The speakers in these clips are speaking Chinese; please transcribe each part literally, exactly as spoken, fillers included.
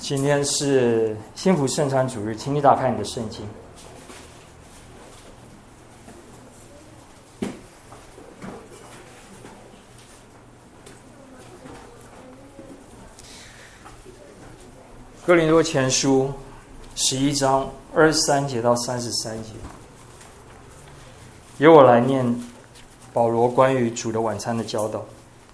今天是幸福圣餐主日，请你打开你的圣经。哥林多前书十一章二十三节到三十三节，由我来念保罗关于主的晚餐的教导。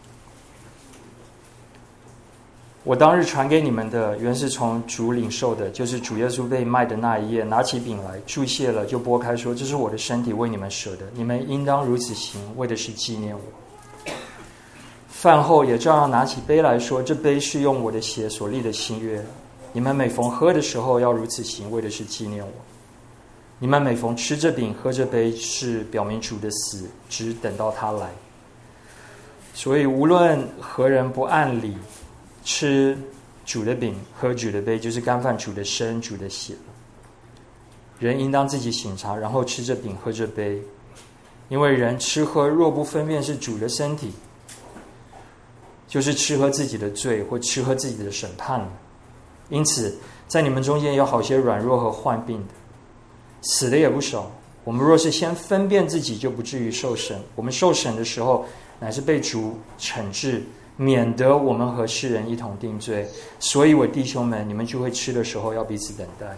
我当日传给你们的，原是从主领受的，就是主耶稣被卖的那一夜，拿起饼来，祝谢了，就拨开说：“这是我的身体，为你们舍的，你们应当如此行，为的是纪念我。”饭后也照样拿起杯来说：“这杯是用我的血所立的新约，你们每逢喝的时候要如此行，为的是纪念我。你们每逢吃这饼、喝这杯，是表明主的死，只等到他来。所以无论何人不按理吃主的饼，喝主的杯，就是干犯主的身、主的血。人应当自己省察，然后吃这饼、喝这杯。因为人吃喝若不分辨是主的身体，就是吃喝自己的罪，或吃喝自己的审判了。因此在你们中间有好些软弱和患病的，死的也不少。我们若是先分辨自己，就不至于受审。我们受审的时候，乃是被主惩治，免得我们和世人一同定罪。所以我弟兄们，你们聚会吃的时候要彼此等待。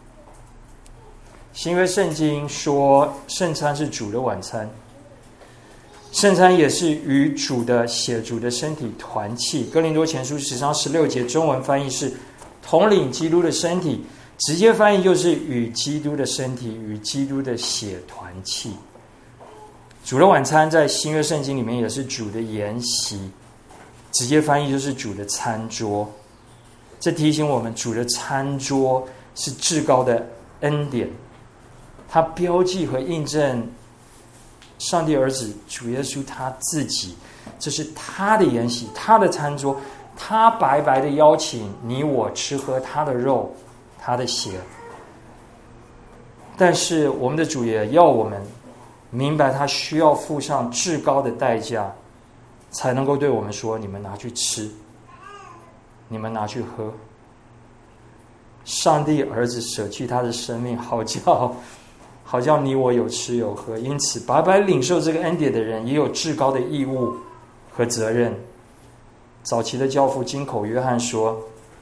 新约圣经说圣餐是主的晚餐，圣餐也是与主的血、主的身体团契。哥林多前书十章十六节，中文翻译是统领基督的身体，直接翻译就是与基督的身体、与基督的血团契。主的晚餐在新约圣经里面也是主的筵席，直接翻译就是主的餐桌。这提醒我们，主的餐桌是至高的恩典，它标记和印证上帝儿子主耶稣他自己，这是他的筵席，他的餐桌，他白白的邀请你我吃喝他的肉，他的血。但是我们的主也要我们明白，他需要付上至高的代价，才能够对我们说：你们拿去吃，你们拿去喝。上帝儿子舍弃他的生命，好叫好叫你我有吃有喝。因此白白领受这个恩典的人，也有至高的义务和责任。早期的教父金口约翰说，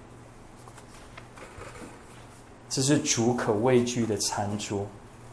这是主可畏惧的餐桌。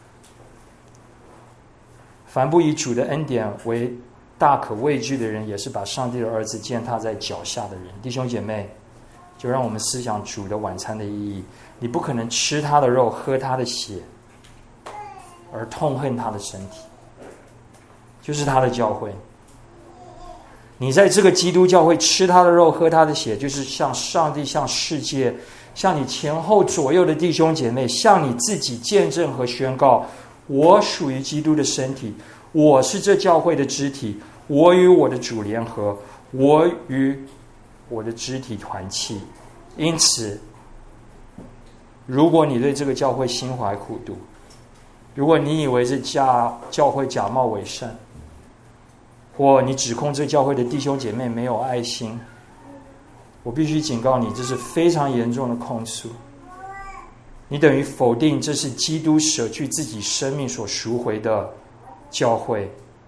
凡不以主的恩典为大可畏惧的人，也是把上帝的儿子践踏在脚下的人。弟兄姐妹，就让我们思想主的晚餐的意义。你不可能吃他的肉，喝他的血，而痛恨他的身体，就是他的教会。你在这个基督教会吃他的肉，喝他的血，就是向上帝、向世界、向你前后左右的弟兄姐妹，向你自己见证和宣告：我属于基督的身体，我是这教会的肢体，我与我的主联合，我与我的肢体团契。因此如果你对这个教会心怀苦毒，如果你以为这教教会假冒伪善，或你指控这教会的弟兄姐妹没有爱心，我必须警告你，这是非常严重的控诉。你等于否定这是基督舍去自己生命所赎回的教会。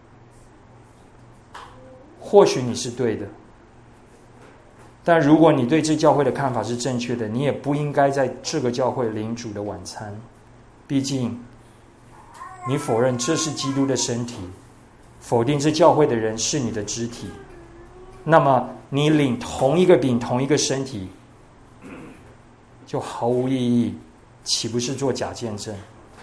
或许你是对的，但如果你对这教会的看法是正确的，你也不应该在这个教会领主的晚餐。毕竟你否认这是基督的身体，否定这教会的人是你的肢体，那么你领同一个饼、同一个身体就毫无意义，岂不是做假见证？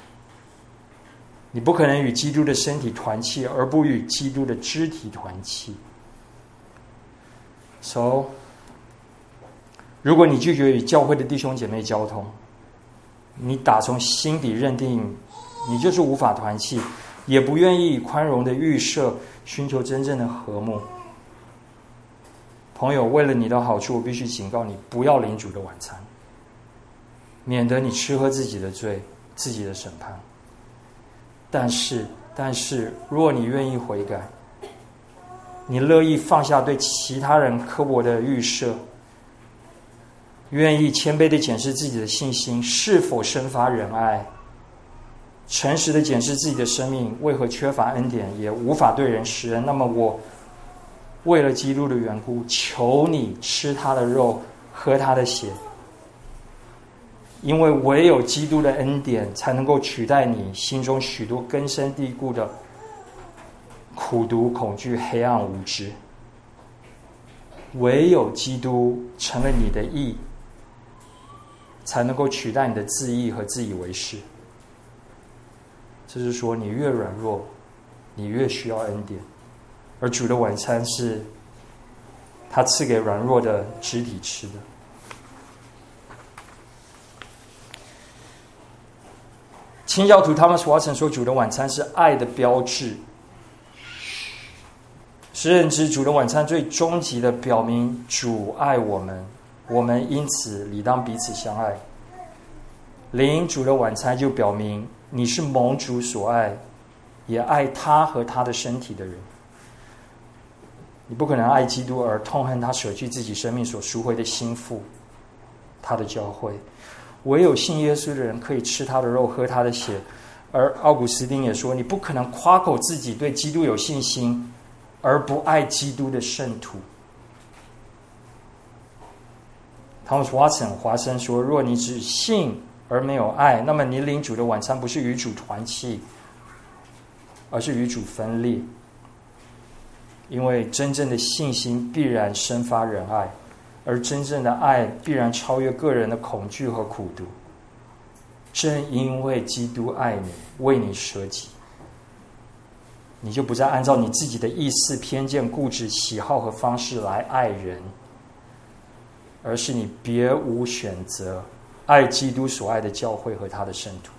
你不可能与基督的身体团契，而不与基督的肢体团契。So如果你拒绝与教会的弟兄姐妹交通，你打从心底认定你就是无法团契，也不愿意宽容的预设寻求真正的和睦。朋友，为了你的好处，我必须警告你，不要领主的晚餐，免得你吃喝自己的罪，自己的审判。但是但是如果你愿意悔改，你乐意放下对其他人刻薄的预设， 愿意谦卑地检视自己的信心是否生发仁爱，诚实地检视自己的生命为何缺乏恩典，也无法对人施恩。那么我为了基督的缘故，求你吃他的肉，喝他的血，因为唯有基督的恩典才能够取代你心中许多根深蒂固的苦毒、恐惧、黑暗、无知。唯有基督成了你的义，才能够取代你的自义和自以为是。这是说，你越软弱，你越需要恩典。而主的晚餐是他赐给软弱的肢体吃的。清教徒 Thomas Watson 说，主的晚餐是爱的标志。是认知主的晚餐最终极的表明主爱我们，我们因此理当彼此相爱。领主的晚餐就表明你是蒙主所爱，也爱他和他的身体的人。你不可能爱基督而痛恨他舍去自己生命所赎回的心腹，他的教会。唯有信耶稣的人可以吃他的肉，喝他的血。而奥古斯丁也说，你不可能夸口自己对基督有信心而不爱基督的圣徒。Thomas Watson 华生说，若你只信而没有爱，那么你领主的晚餐不是与主团契，而是与主分裂。因为真正的信心必然生发仁爱，而真正的爱必然超越个人的恐惧和苦毒。正因为基督爱你，为你舍己，你就不再按照你自己的意思、偏见、固执、喜好和方式来爱人，而是你别无选择，爱基督所爱的教会和他的圣徒。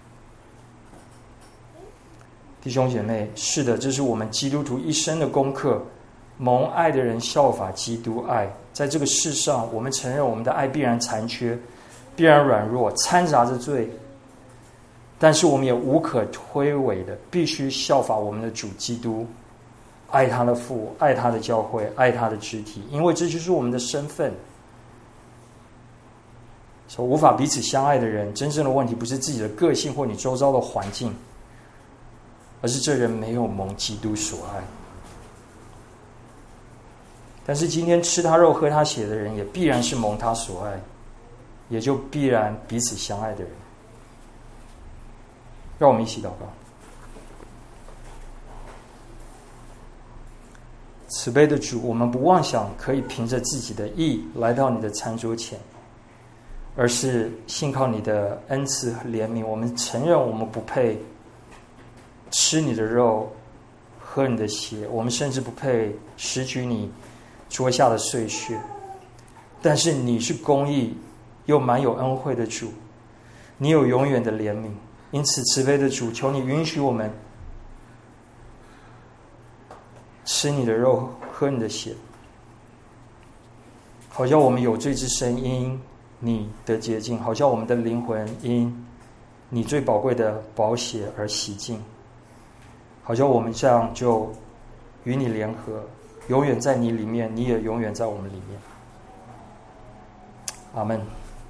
弟兄姐妹，是的，这是我们基督徒一生的功课。蒙爱的人效法基督爱。在这个世上，我们承认我们的爱必然残缺，必然软弱，掺杂着罪，但是我们也无可推诿的必须效法我们的主基督，爱他的父，爱他的教会，爱他的肢体，因为这就是我们的身份。所以无法彼此相爱的人，真正的问题不是自己的个性或你周遭的环境，而是这人没有蒙基督所爱。但是今天吃他肉喝他血的人，也必然是蒙他所爱，也就必然彼此相爱的人。让我们一起祷告。慈悲的主，我们不妄想可以凭着自己的义来到你的餐桌前，而是信靠你的恩慈和怜悯。我们承认我们不配吃你的肉，喝你的血，我们甚至不配拾取你桌下的碎屑。但是你是公义又满有恩惠的主，你有永远的怜悯。因此慈悲的主，求你允许我们吃你的肉，喝你的血，好叫我们有罪之身因你的洁净，好叫我们的灵魂因你最宝贵的宝血而洗净，好叫我们这样就与你联合，永远在你里面，你也永远在我们里面。阿们。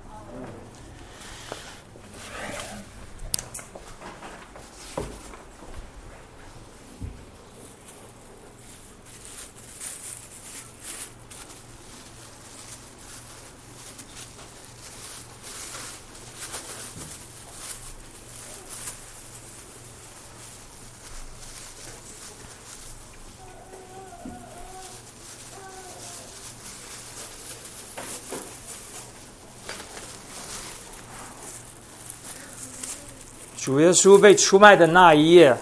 主耶稣被出卖的那一夜，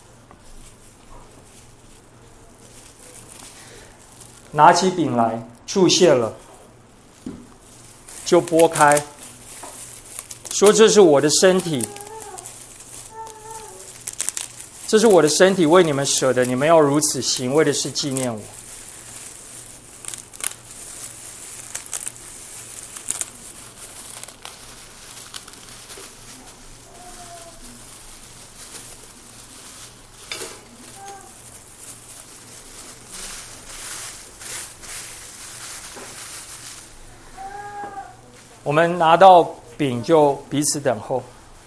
拿起饼来，祝谢了，就拨开，说：“这是我的身体，这是我的身体，为你们舍的，你们要如此行，为的是纪念我。” 我们拿到饼就彼此等候。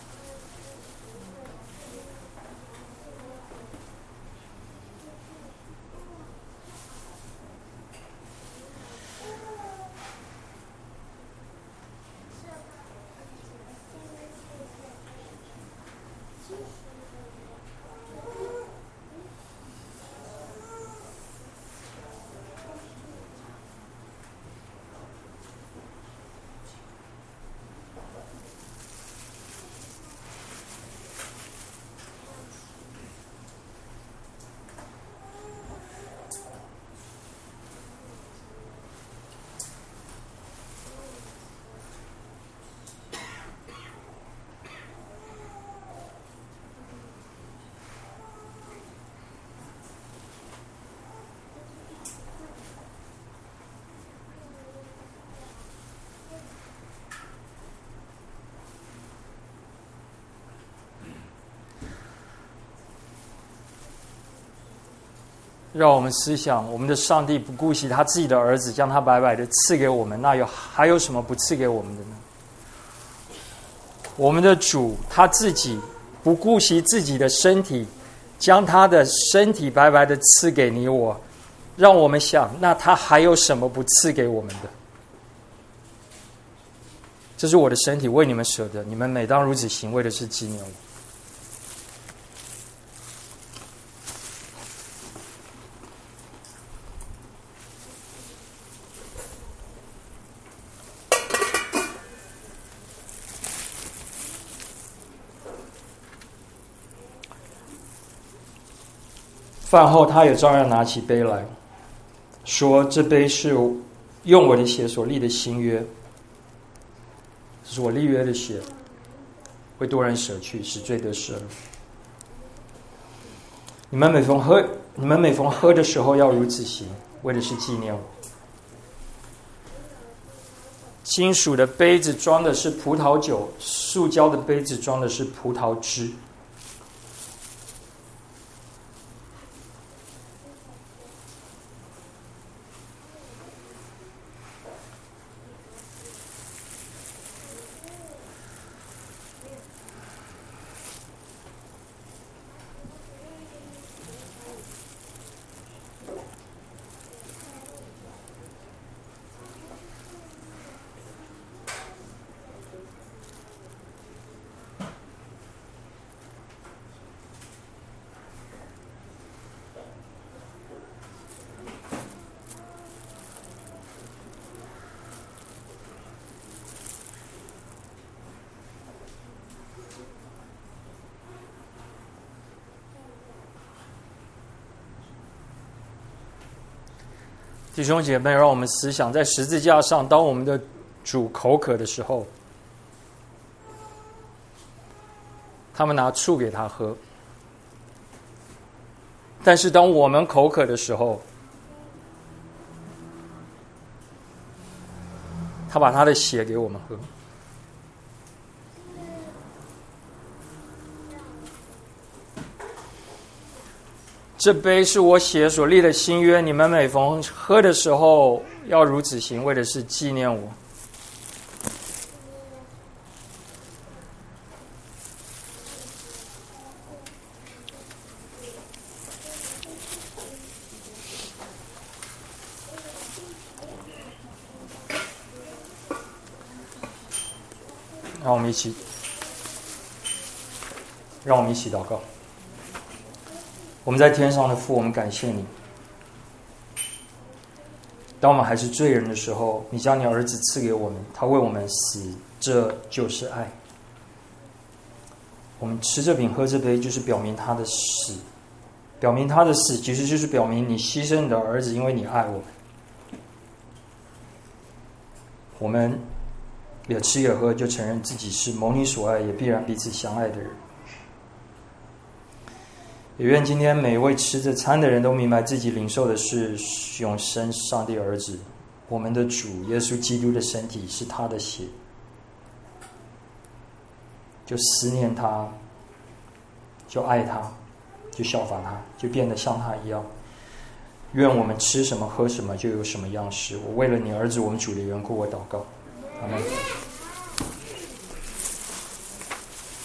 让我们思想，我们的上帝不顾惜他自己的儿子，将他白白的赐给我们，那有还有什么不赐给我们的呢？我们的主他自己不顾惜自己的身体，将他的身体白白的赐给你我，让我们想，那他还有什么不赐给我们的？这是我的身体，为你们舍的，你们每当如此行，为的是纪念我。饭后，他也照样拿起杯来，说：“这杯是用我的血所立的新约，这是我立约的血，为多人舍去，使罪得赦了。你们每逢喝，你们每逢喝的时候，要如此行，为的是纪念我。”金属的杯子装的是葡萄酒，塑胶的杯子装的是葡萄汁。弟兄姐妹，让我们思想，在十字架上，当我们的主口渴的时候，他们拿醋给他喝；但是当我们口渴的时候，他把他的血给我们喝。这杯是我血所立的新约，你们每逢喝的时候，要如此行，为的是纪念我。让我们一起，让我们一起祷告。我们在天上的父，我们感谢你。当我们还是罪人的时候，你将你儿子赐给我们，他为我们死，这就是爱。我们吃这饼喝这杯，就是表明他的死，表明他的死其实就是表明你牺牲你的儿子，因为你爱我们。我们也吃也喝，就承认自己是蒙你所爱，也必然彼此相爱的人。也愿今天每一位吃这餐的人都明白自己领受的是永生上帝儿子，我们的主耶稣基督的身体是他的血，就思念他，就爱他，就效法他，就变得像他一样。愿我们吃什么喝什么就有什么样式。我为了你儿子我们主的缘故，我祷告，阿们。